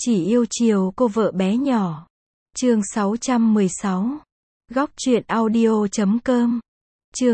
Chỉ yêu chiều cô vợ bé nhỏ. Chương 616. Góc truyện audio.com. Chương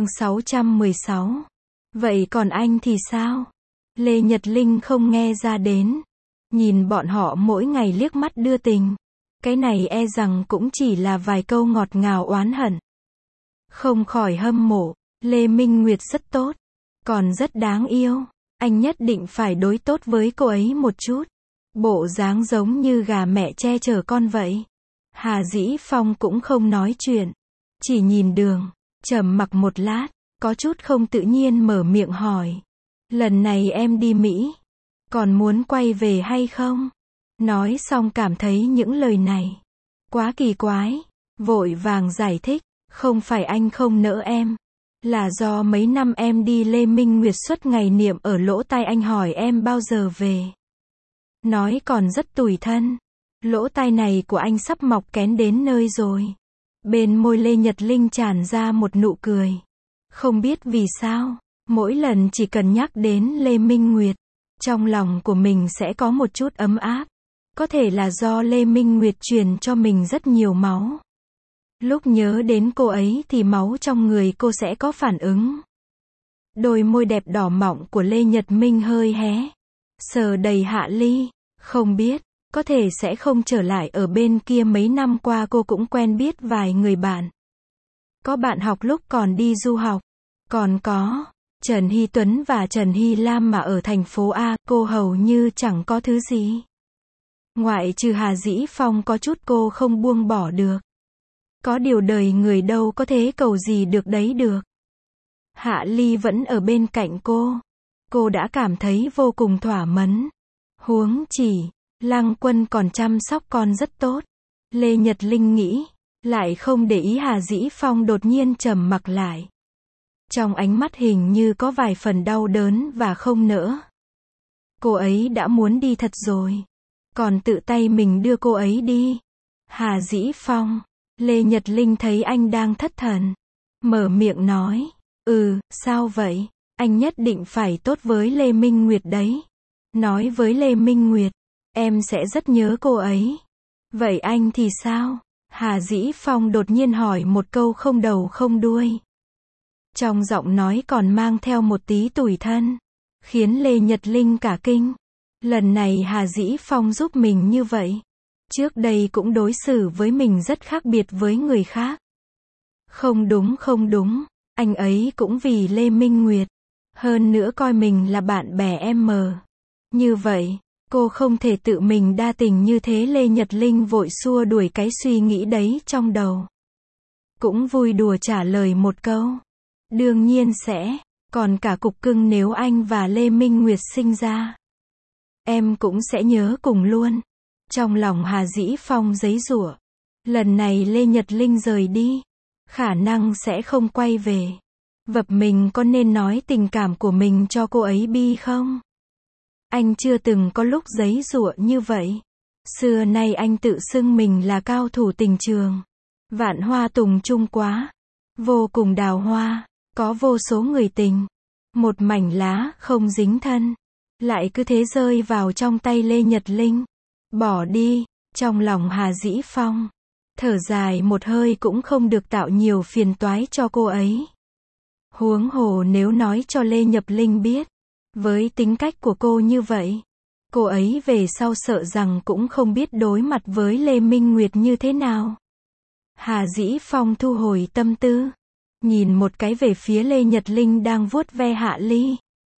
616. Vậy còn anh thì sao? Lê Nhật Linh không nghe ra đến. Nhìn bọn họ mỗi ngày liếc mắt đưa tình. Cái này e rằng cũng chỉ là vài câu ngọt ngào oán hận. Không khỏi hâm mộ. Lê Minh Nguyệt rất tốt. Còn rất đáng yêu. Anh nhất định phải đối tốt với cô ấy một chút. Bộ dáng giống như gà mẹ che chở con vậy. Hà Dĩ Phong cũng không nói chuyện. Chỉ nhìn đường. Trầm mặc một lát. Có chút không tự nhiên mở miệng hỏi. Lần này em đi Mỹ. Còn muốn quay về hay không? Nói xong cảm thấy những lời này quá kỳ quái. Vội vàng giải thích. Không phải anh không nỡ em. Là do mấy năm em đi Lê Minh Nguyệt suốt ngày niệm ở lỗ tai anh hỏi em bao giờ về. Nói còn rất tủi thân. Lỗ tai này của anh sắp mọc kén đến nơi rồi. Bên môi Lê Nhật Linh tràn ra một nụ cười. Không biết vì sao, mỗi lần chỉ cần nhắc đến Lê Minh Nguyệt, trong lòng của mình sẽ có một chút ấm áp. Có thể là do Lê Minh Nguyệt truyền cho mình rất nhiều máu. Lúc nhớ đến cô ấy thì máu trong người cô sẽ có phản ứng. Đôi môi đẹp đỏ mọng của Lê Nhật Minh hơi hé. Sờ đầy Hạ Ly. Không biết, có thể sẽ không trở lại ở bên kia mấy năm qua cô cũng quen biết vài người bạn. Có bạn học lúc còn đi du học. Còn có Trần Hy Tuấn và Trần Hy Lam mà ở thành phố A, cô hầu như chẳng có thứ gì. Ngoại trừ Hà Dĩ Phong có chút cô không buông bỏ được. Có điều đời người đâu có thế cầu gì được đấy được. Hạ Ly vẫn ở bên cạnh cô. Cô đã cảm thấy vô cùng thỏa mãn. Huống chỉ, Lăng Quân còn chăm sóc con rất tốt. Lê Nhật Linh nghĩ, lại không để ý Hà Dĩ Phong đột nhiên trầm mặc lại. Trong ánh mắt hình như có vài phần đau đớn và không nỡ. Cô ấy đã muốn đi thật rồi. Còn tự tay mình đưa cô ấy đi. Hà Dĩ Phong. Lê Nhật Linh thấy anh đang thất thần. Mở miệng nói. Sao vậy? Anh nhất định phải tốt với Lê Minh Nguyệt đấy. Nói với Lê Minh Nguyệt. Em sẽ rất nhớ cô ấy. Vậy anh thì sao? Hà Dĩ Phong đột nhiên hỏi một câu không đầu không đuôi. Trong giọng nói còn mang theo một tí tủi thân. Khiến Lê Nhật Linh cả kinh. Lần này Hà Dĩ Phong giúp mình như vậy. Trước đây cũng đối xử với mình rất khác biệt với người khác. Không đúng. Anh ấy cũng vì Lê Minh Nguyệt. Hơn nữa coi mình là bạn bè em mờ. Như vậy, cô không thể tự mình đa tình như thế. Lê Nhật Linh vội xua đuổi cái suy nghĩ đấy trong đầu. Cũng vui đùa trả lời một câu. Đương nhiên sẽ, còn cả cục cưng nếu anh và Lê Minh Nguyệt sinh ra. Em cũng sẽ nhớ cùng luôn. Trong lòng Hà Dĩ Phong giãy giụa. Lần này Lê Nhật Linh rời đi. Khả năng sẽ không quay về. Vập mình có nên nói tình cảm của mình cho cô ấy bi không? Anh chưa từng có lúc giãy giụa như vậy. Xưa nay anh tự xưng mình là cao thủ tình trường. Vạn hoa tùng chung quá. Vô cùng đào hoa. Có vô số người tình. Một mảnh lá không dính thân. Lại cứ thế rơi vào trong tay Lê Nhật Linh. Bỏ đi. Trong lòng Hà Dĩ Phong. Thở dài một hơi cũng không được tạo nhiều phiền toái cho cô ấy. Huống hồ nếu nói cho Lê Nhật Linh biết. Với tính cách của cô như vậy. Cô ấy về sau sợ rằng cũng không biết đối mặt với Lê Minh Nguyệt như thế nào. Hà Dĩ Phong thu hồi tâm tư. Nhìn một cái về phía Lê Nhật Linh đang vuốt ve Hạ Ly.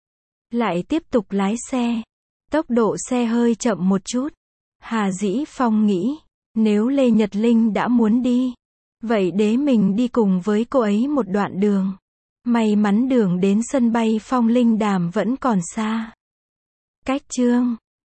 Lại tiếp tục lái xe. Tốc độ xe hơi chậm một chút. Hà Dĩ Phong nghĩ. Nếu Lê Nhật Linh đã muốn đi. Vậy để mình đi cùng với cô ấy một đoạn đường. May mắn đường đến sân bay Phong Linh Đàm vẫn còn xa. Cách chương